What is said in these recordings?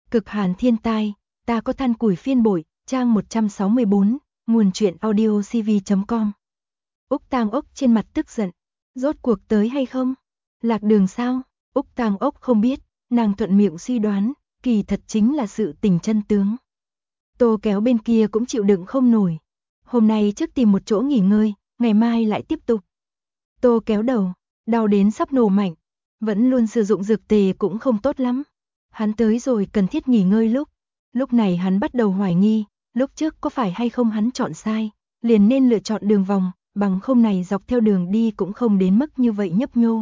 Cực hàn thiên tai, ta có than củi phiên bội, trang 164, nguồn truyện audio cv.com. Úc Tang Ốc trên mặt tức giận. Rốt cuộc tới hay không? Lạc đường sao? Úc Tang Ốc không biết, nàng thuận miệng suy đoán, kỳ thật chính là sự tình chân tướng. Tô Kéo bên kia cũng chịu đựng không nổi. Hôm nay trước tìm một chỗ nghỉ ngơi, ngày mai lại tiếp tục. Tô Kéo đầu, đau đến sắp nổ mạnh, vẫn luôn sử dụng dược tề cũng không tốt lắm. Hắn tới rồi cần thiết nghỉ ngơi lúc này hắn bắt đầu hoài nghi, lúc trước có phải hay không hắn chọn sai, liền nên lựa chọn đường vòng, bằng không này dọc theo đường đi cũng không đến mức như vậy nhấp nhô.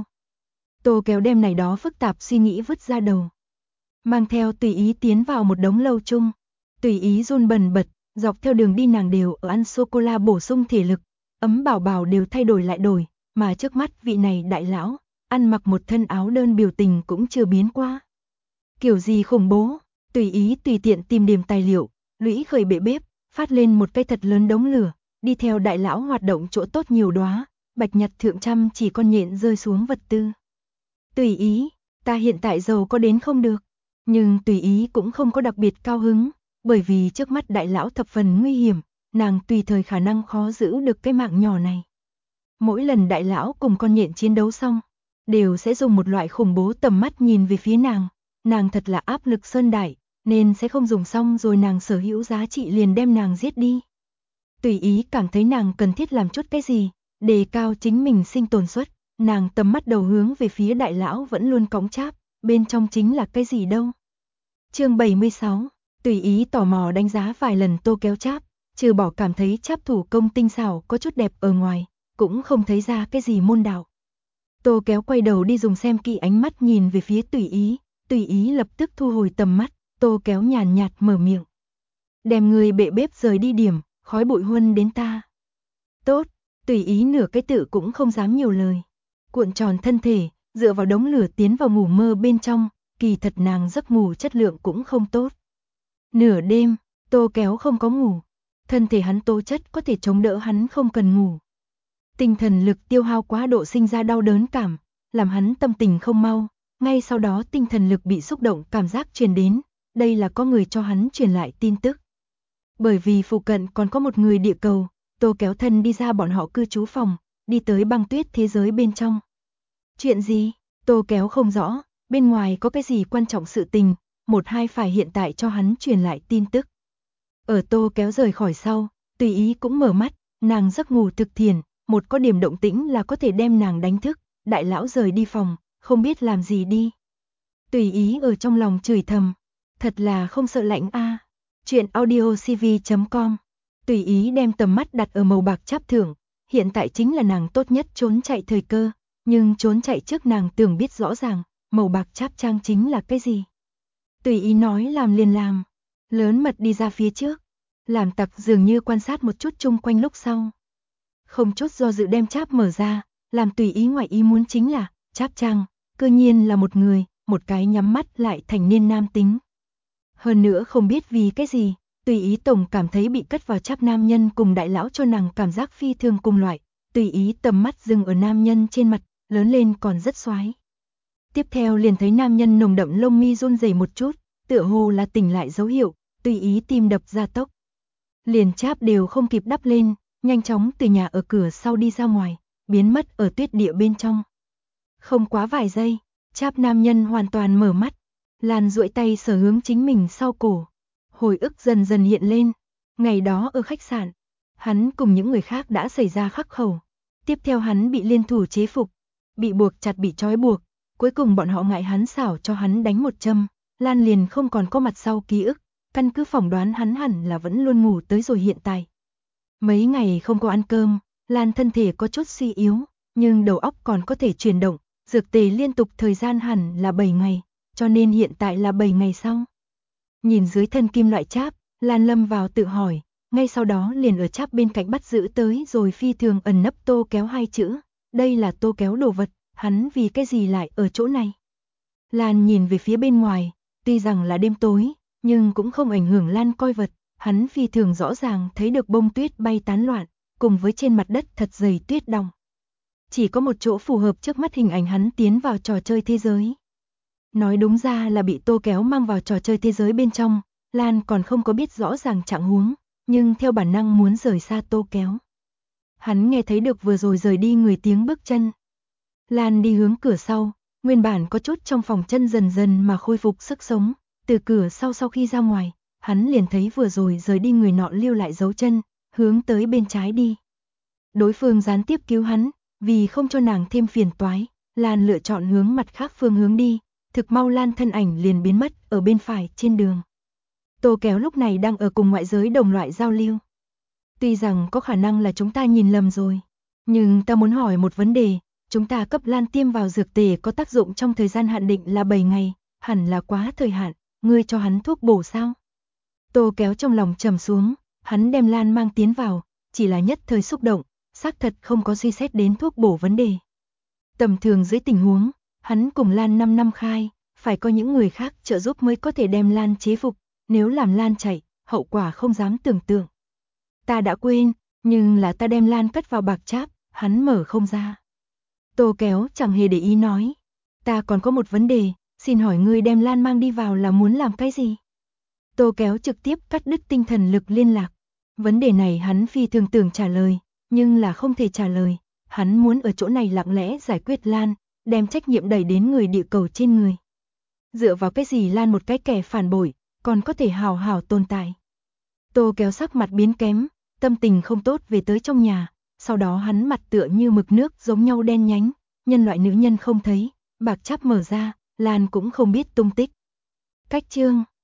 Tô Kéo đem này đó phức tạp suy nghĩ vứt ra đầu. Mang theo Tùy Ý tiến vào một đống lâu chung. Tùy Ý run bần bật, dọc theo đường đi nàng đều ở ăn sô-cô-la bổ sung thể lực, ấm bảo bảo đều thay đổi lại đổi, mà trước mắt vị này đại lão, ăn mặc một thân áo đơn biểu tình cũng chưa biến qua. Kiểu gì khủng bố, Tùy Ý tùy tiện tìm điểm tài liệu, lũy khởi bệ bếp, phát lên một cây thật lớn đống lửa, đi theo đại lão hoạt động chỗ tốt nhiều đóa, bạch nhật thượng trăm chỉ con nhện rơi xuống vật tư. Tùy Ý, ta hiện tại giàu có đến không được, nhưng Tùy Ý cũng không có đặc biệt cao hứng, bởi vì trước mắt đại lão thập phần nguy hiểm, nàng tùy thời khả năng khó giữ được cái mạng nhỏ này. Mỗi lần đại lão cùng con nhện chiến đấu xong, đều sẽ dùng một loại khủng bố tầm mắt nhìn về phía nàng thật là áp lực sơn đại, nên sẽ không dùng xong rồi nàng sở hữu giá trị liền đem nàng giết đi. Tùy Ý cảm thấy nàng cần thiết làm chút cái gì, đề cao chính mình sinh tồn suất, nàng tầm mắt đầu hướng về phía đại lão vẫn luôn cõng cháp, bên trong chính là cái gì đâu. Chương 76, Tùy Ý tò mò đánh giá vài lần Tô Kéo cháp, trừ bỏ cảm thấy cháp thủ công tinh xảo có chút đẹp ở ngoài, cũng không thấy ra cái gì môn đạo. Tô Kéo quay đầu đi dùng xem kỹ ánh mắt nhìn về phía Tùy Ý lập tức thu hồi tầm mắt, Tô Kéo nhàn nhạt mở miệng. Đem người bệ bếp rời đi điểm, khói bụi huân đến ta. Tốt, Tùy Ý nửa cái tự cũng không dám nhiều lời. Cuộn tròn thân thể, dựa vào đống lửa tiến vào ngủ mơ bên trong, kỳ thật nàng giấc ngủ chất lượng cũng không tốt. Nửa đêm, Tô Kéo không có ngủ, thân thể hắn tố chất có thể chống đỡ hắn không cần ngủ. Tinh thần lực tiêu hao quá độ sinh ra đau đớn cảm, làm hắn tâm tình không mau, ngay sau đó tinh thần lực bị xúc động cảm giác truyền đến, đây là có người cho hắn truyền lại tin tức. Bởi vì phụ cận còn có một người địa cầu, Tô Kéo thân đi ra bọn họ cư trú phòng, đi tới băng tuyết thế giới bên trong. Chuyện gì? Tô Kéo không rõ, bên ngoài có cái gì quan trọng sự tình, một hai phải hiện tại cho hắn truyền lại tin tức. Ở Tô Kéo rời khỏi sau, Tùy Ý cũng mở mắt, nàng giấc ngủ thực thiền, một có điểm động tĩnh là có thể đem nàng đánh thức, đại lão rời đi phòng, không biết làm gì đi. Tùy Ý ở trong lòng chửi thầm, thật là không sợ lạnh a. Chuyện audio cv.com. Tùy Ý đem tầm mắt đặt ở màu bạc cháp thưởng, hiện tại chính là nàng tốt nhất trốn chạy thời cơ, nhưng trốn chạy trước nàng tưởng biết rõ ràng, màu bạc cháp trang chính là cái gì. Tùy Ý nói làm liền làm, lớn mật đi ra phía trước, làm tặc dường như quan sát một chút chung quanh lúc sau. Không chút do dự đem cháp mở ra, làm Tùy Ý ngoại ý muốn chính là, cháp trang, cư nhiên là một người, một cái nhắm mắt lại thành niên nam tính. Hơn nữa không biết vì cái gì, Tùy Ý tổng cảm thấy bị cất vào cháp nam nhân cùng đại lão cho nàng cảm giác phi thường cùng loại, Tùy Ý tầm mắt dừng ở nam nhân trên mặt, lớn lên còn rất xoái. Tiếp theo liền thấy nam nhân nồng đậm lông mi run rẩy một chút, tựa hồ là tỉnh lại dấu hiệu, Tùy Ý tim đập gia tốc. Liền cháp đều không kịp đắp lên, nhanh chóng từ nhà ở cửa sau đi ra ngoài, biến mất ở tuyết địa bên trong. Không quá vài giây, cháp nam nhân hoàn toàn mở mắt, Lan duỗi tay sờ hướng chính mình sau cổ. Hồi ức dần dần hiện lên, ngày đó ở khách sạn, hắn cùng những người khác đã xảy ra khắc khẩu. Tiếp theo hắn bị liên thủ chế phục, bị buộc chặt bị trói buộc, cuối cùng bọn họ ngại hắn xảo cho hắn đánh một châm, Lan liền không còn có mặt sau ký ức, căn cứ phỏng đoán hắn hẳn là vẫn luôn ngủ tới rồi hiện tại. Mấy ngày không có ăn cơm, Lan thân thể có chút suy yếu, nhưng đầu óc còn có thể chuyển động, dược tề liên tục thời gian hẳn là 7 ngày, cho nên hiện tại là 7 ngày sau. Nhìn dưới thân kim loại cháp, Lan lâm vào tự hỏi, ngay sau đó liền ở cháp bên cạnh bắt giữ tới rồi phi thường ẩn nấp Tô Kéo hai chữ, đây là Tô Kéo đồ vật, hắn vì cái gì lại ở chỗ này. Lan nhìn về phía bên ngoài, tuy rằng là đêm tối, nhưng cũng không ảnh hưởng Lan coi vật, hắn phi thường rõ ràng thấy được bông tuyết bay tán loạn, cùng với trên mặt đất thật dày tuyết đọng. Chỉ có một chỗ phù hợp trước mắt hình ảnh hắn tiến vào trò chơi thế giới. Nói đúng ra là bị Tô Kéo mang vào trò chơi thế giới bên trong, Lan còn không có biết rõ ràng trạng huống, nhưng theo bản năng muốn rời xa Tô Kéo. Hắn nghe thấy được vừa rồi rời đi người tiếng bước chân. Lan đi hướng cửa sau, nguyên bản có chút trong phòng chân dần dần mà khôi phục sức sống, từ cửa sau khi ra ngoài, hắn liền thấy vừa rồi rời đi người nọ lưu lại dấu chân, hướng tới bên trái đi. Đối phương gián tiếp cứu hắn, vì không cho nàng thêm phiền toái, Lan lựa chọn hướng mặt khác phương hướng đi, thực mau Lan thân ảnh liền biến mất ở bên phải trên đường. Tô Kéo lúc này đang ở cùng ngoại giới đồng loại giao lưu. Tuy rằng có khả năng là chúng ta nhìn lầm rồi, nhưng ta muốn hỏi một vấn đề, chúng ta cấp Lan tiêm vào dược tề có tác dụng trong thời gian hạn định là 7 ngày, hẳn là quá thời hạn, ngươi cho hắn thuốc bổ sao? Tô Kéo trong lòng trầm xuống, hắn đem Lan mang tiến vào, chỉ là nhất thời xúc động, xác thật không có suy xét đến thuốc bổ vấn đề. Tầm thường dưới tình huống, hắn cùng Lan 5 năm khai, phải có những người khác trợ giúp mới có thể đem Lan chế phục, nếu làm Lan chạy, hậu quả không dám tưởng tượng. Ta đã quên, nhưng là ta đem Lan cất vào bạc tráp, hắn mở không ra. Tô Kéo chẳng hề để ý nói, ta còn có một vấn đề, xin hỏi ngươi đem Lan mang đi vào là muốn làm cái gì? Tô Kéo trực tiếp cắt đứt tinh thần lực liên lạc. Vấn đề này hắn phi thường tưởng trả lời, nhưng là không thể trả lời. Hắn muốn ở chỗ này lặng lẽ giải quyết Lan, đem trách nhiệm đẩy đến người địa cầu trên người. Dựa vào cái gì Lan một cái kẻ phản bội, còn có thể hào hào tồn tại. Tô Kéo sắc mặt biến kém, tâm tình không tốt về tới trong nhà, sau đó hắn mặt tựa như mực nước giống nhau đen nhánh, nhân loại nữ nhân không thấy, bạc tráp mở ra, Lan cũng không biết tung tích. Cách chương